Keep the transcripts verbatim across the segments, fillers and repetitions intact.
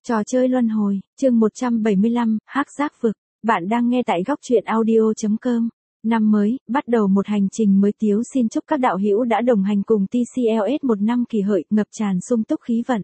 Trò chơi luân hồi, chương một trăm bảy mươi lăm, Hắc Giác vực. Bạn đang nghe tại góc truyện audio chấm com. Năm mới, bắt đầu một hành trình mới. Tiếu xin chúc các đạo hữu đã đồng hành cùng tê xê lờ ét một năm kỷ hợi, ngập tràn sung túc khí vận.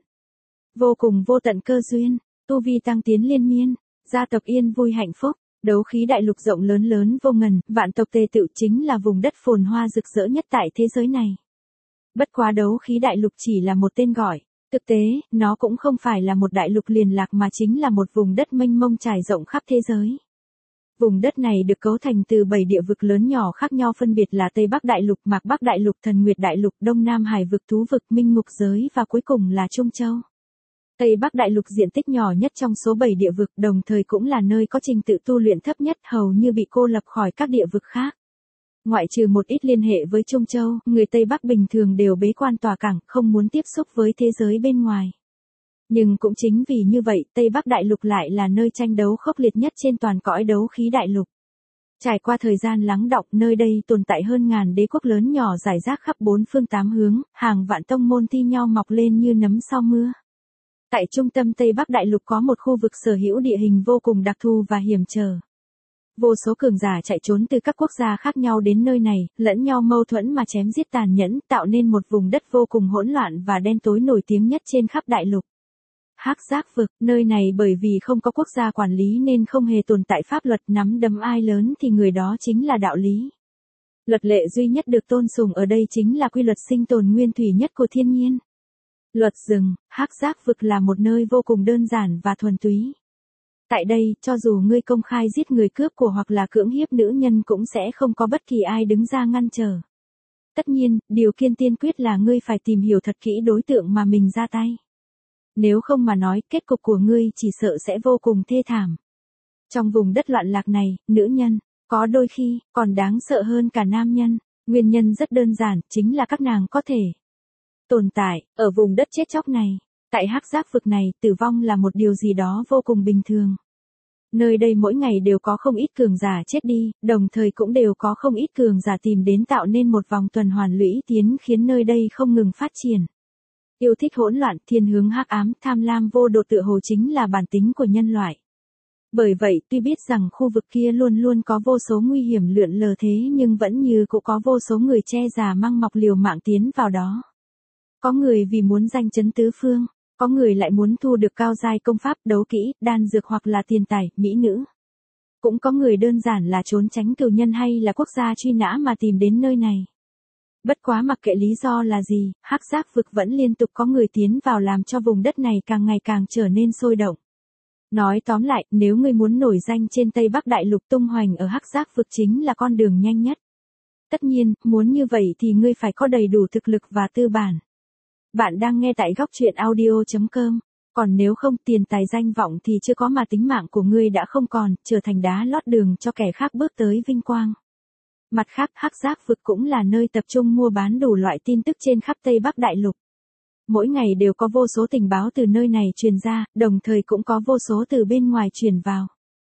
Vô cùng vô tận cơ duyên, tu vi tăng tiến liên miên, gia tộc yên vui hạnh phúc, đấu khí đại lục rộng lớn lớn vô ngần, vạn tộc tề tựu chính là vùng đất phồn hoa rực rỡ nhất tại thế giới này. Bất quá đấu khí đại lục chỉ là một tên gọi. Thực tế, nó cũng không phải là một đại lục liền lạc mà chính là một vùng đất mênh mông trải rộng khắp thế giới. Vùng đất này được cấu thành từ bảy địa vực lớn nhỏ khác nhau, phân biệt là Tây Bắc Đại Lục, Mạc Bắc Đại Lục, Thần Nguyệt Đại Lục, Đông Nam Hải vực, Thú vực, Minh Ngục giới và cuối cùng là Trung Châu. Tây Bắc Đại Lục diện tích nhỏ nhất trong số bảy địa vực, đồng thời cũng là nơi có trình tự tu luyện thấp nhất, hầu như bị cô lập khỏi các địa vực khác. Ngoại trừ một ít liên hệ với Trung Châu, người Tây Bắc bình thường đều bế quan tòa cảng, không muốn tiếp xúc với thế giới bên ngoài. Nhưng cũng chính vì như vậy, Tây Bắc Đại Lục lại là nơi tranh đấu khốc liệt nhất trên toàn cõi đấu khí đại lục. Trải qua thời gian lắng đọng, nơi đây tồn tại hơn ngàn đế quốc lớn nhỏ rải rác khắp bốn phương tám hướng, hàng vạn tông môn thi nhau mọc lên như nấm sau mưa. Tại trung tâm Tây Bắc Đại Lục có một khu vực sở hữu địa hình vô cùng đặc thù và hiểm trở. Vô số cường giả chạy trốn từ các quốc gia khác nhau đến nơi này, lẫn nhau mâu thuẫn mà chém giết tàn nhẫn, tạo nên một vùng đất vô cùng hỗn loạn và đen tối nổi tiếng nhất trên khắp đại lục. Hắc Giác vực, nơi này bởi vì không có quốc gia quản lý nên không hề tồn tại pháp luật, nắm đấm ai lớn thì người đó chính là đạo lý. Luật lệ duy nhất được tôn sùng ở đây chính là quy luật sinh tồn nguyên thủy nhất của thiên nhiên. Luật rừng, Hắc Giác vực là một nơi vô cùng đơn giản và thuần túy. Tại đây, cho dù ngươi công khai giết người, cướp của hoặc là cưỡng hiếp nữ nhân cũng sẽ không có bất kỳ ai đứng ra ngăn trở. Tất nhiên, điều kiện tiên quyết là ngươi phải tìm hiểu thật kỹ đối tượng mà mình ra tay. Nếu không mà nói, kết cục của ngươi chỉ sợ sẽ vô cùng thê thảm. Trong vùng đất loạn lạc này, nữ nhân, có đôi khi, còn đáng sợ hơn cả nam nhân. Nguyên nhân rất đơn giản, chính là các nàng có thể tồn tại ở vùng đất chết chóc này. Tại Hắc Giác vực này, tử vong là một điều gì đó vô cùng bình thường. Nơi đây mỗi ngày đều có không ít cường giả chết đi, đồng thời cũng đều có không ít cường giả tìm đến, tạo nên một vòng tuần hoàn lũy tiến khiến nơi đây không ngừng phát triển. Yêu thích hỗn loạn, thiên hướng hắc ám, tham lam vô độ tựa hồ chính là bản tính của nhân loại. Bởi vậy, tuy biết rằng khu vực kia luôn luôn có vô số nguy hiểm lượn lờ thế nhưng vẫn như cũng có vô số người che già măng mọc liều mạng tiến vào đó. Có người vì muốn danh chấn tứ phương. Có người lại muốn thu được cao giai công pháp, đấu kỹ, đan dược hoặc là tiền tài, mỹ nữ. Cũng có người đơn giản là trốn tránh cừu nhân hay là quốc gia truy nã mà tìm đến nơi này. Bất quá mặc kệ lý do là gì, Hắc Giác vực vẫn liên tục có người tiến vào làm cho vùng đất này càng ngày càng trở nên sôi động. Nói tóm lại, nếu ngươi muốn nổi danh trên Tây Bắc Đại Lục, tung hoành ở Hắc Giác vực chính là con đường nhanh nhất. Tất nhiên, muốn như vậy thì ngươi phải có đầy đủ thực lực và tư bản. Bạn đang nghe tại góc truyện audio chấm com. Còn nếu không, tiền tài danh vọng thì chưa có mà tính mạng của ngươi đã không còn, trở thành đá lót đường cho kẻ khác bước tới vinh quang. Mặt khác, Hắc Giác vực cũng là nơi tập trung mua bán đủ loại tin tức trên khắp Tây Bắc Đại Lục. Mỗi ngày đều có vô số tình báo từ nơi này truyền ra, đồng thời cũng có vô số từ bên ngoài truyền vào.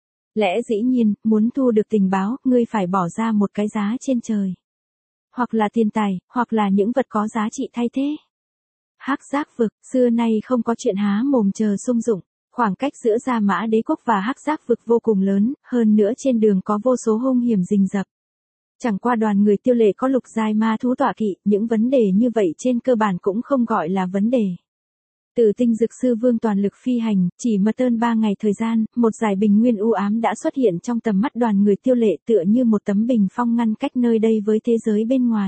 Lẽ dĩ nhiên, muốn thu được tình báo, ngươi phải bỏ ra một cái giá trên trời. Hoặc là tiền tài, hoặc là những vật có giá trị thay thế. Hắc Giác vực, xưa nay không có chuyện há mồm chờ sung dụng, khoảng cách giữa Gia Mã Đế quốc và Hắc Giác vực vô cùng lớn, hơn nữa trên đường có vô số hung hiểm rình rập. Chẳng qua đoàn người Tiêu Lệ có lục giai ma thú tọa kỵ, những vấn đề như vậy trên cơ bản cũng không gọi là vấn đề. Từ Tinh Dực Sư Vương toàn lực phi hành, chỉ mất hơn ba ngày thời gian, một dải bình nguyên u ám đã xuất hiện trong tầm mắt đoàn người Tiêu Lệ, tựa như một tấm bình phong ngăn cách nơi đây với thế giới bên ngoài.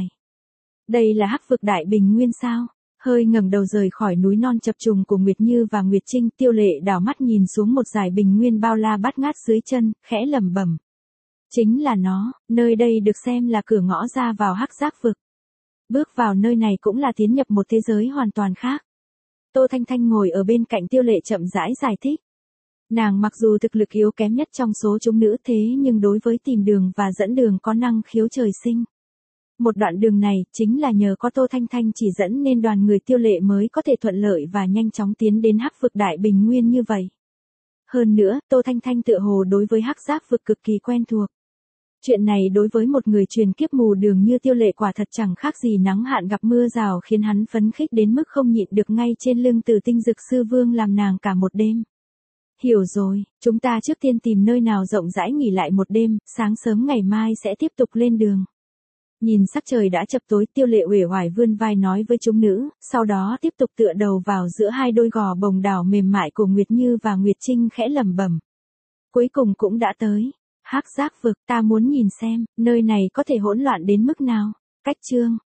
Đây là Hắc vực đại bình nguyên sao? Hơi ngẩng đầu rời khỏi núi non chập trùng của Nguyệt Như và Nguyệt Trinh, Tiêu Lệ đảo mắt nhìn xuống một dải bình nguyên bao la bát ngát dưới chân, khẽ lẩm bẩm. Chính là nó, nơi đây được xem là cửa ngõ ra vào Hắc Giác vực. Bước vào nơi này cũng là tiến nhập một thế giới hoàn toàn khác. Tô Thanh Thanh ngồi ở bên cạnh Tiêu Lệ chậm rãi giải thích. Nàng mặc dù thực lực yếu kém nhất trong số chúng nữ thế nhưng đối với tìm đường và dẫn đường có năng khiếu trời sinh. Một đoạn đường này, chính là nhờ có Tô Thanh Thanh chỉ dẫn nên đoàn người Tiêu Lệ mới có thể thuận lợi và nhanh chóng tiến đến Hắc vực đại bình nguyên như vậy. Hơn nữa, Tô Thanh Thanh tựa hồ đối với Hắc Giác vực cực kỳ quen thuộc. Chuyện này đối với một người truyền kiếp mù đường như Tiêu Lệ quả thật chẳng khác gì nắng hạn gặp mưa rào, khiến hắn phấn khích đến mức không nhịn được, ngay trên lưng Từ Tinh Dực Sư Vương làm nàng cả một đêm. hiểu rồi, chúng ta trước tiên tìm nơi nào rộng rãi nghỉ lại một đêm, sáng sớm ngày mai sẽ tiếp tục lên đường. Nhìn sắc trời đã chập tối, Tiêu Lệ uể oải vươn vai nói với chúng nữ, sau đó tiếp tục tựa đầu vào giữa hai đôi gò bồng đảo mềm mại của Nguyệt Như và Nguyệt Trinh khẽ lẩm bẩm. Cuối cùng cũng đã tới. Hắc Giác vực, ta muốn nhìn xem, nơi này có thể hỗn loạn đến mức nào. Cách chương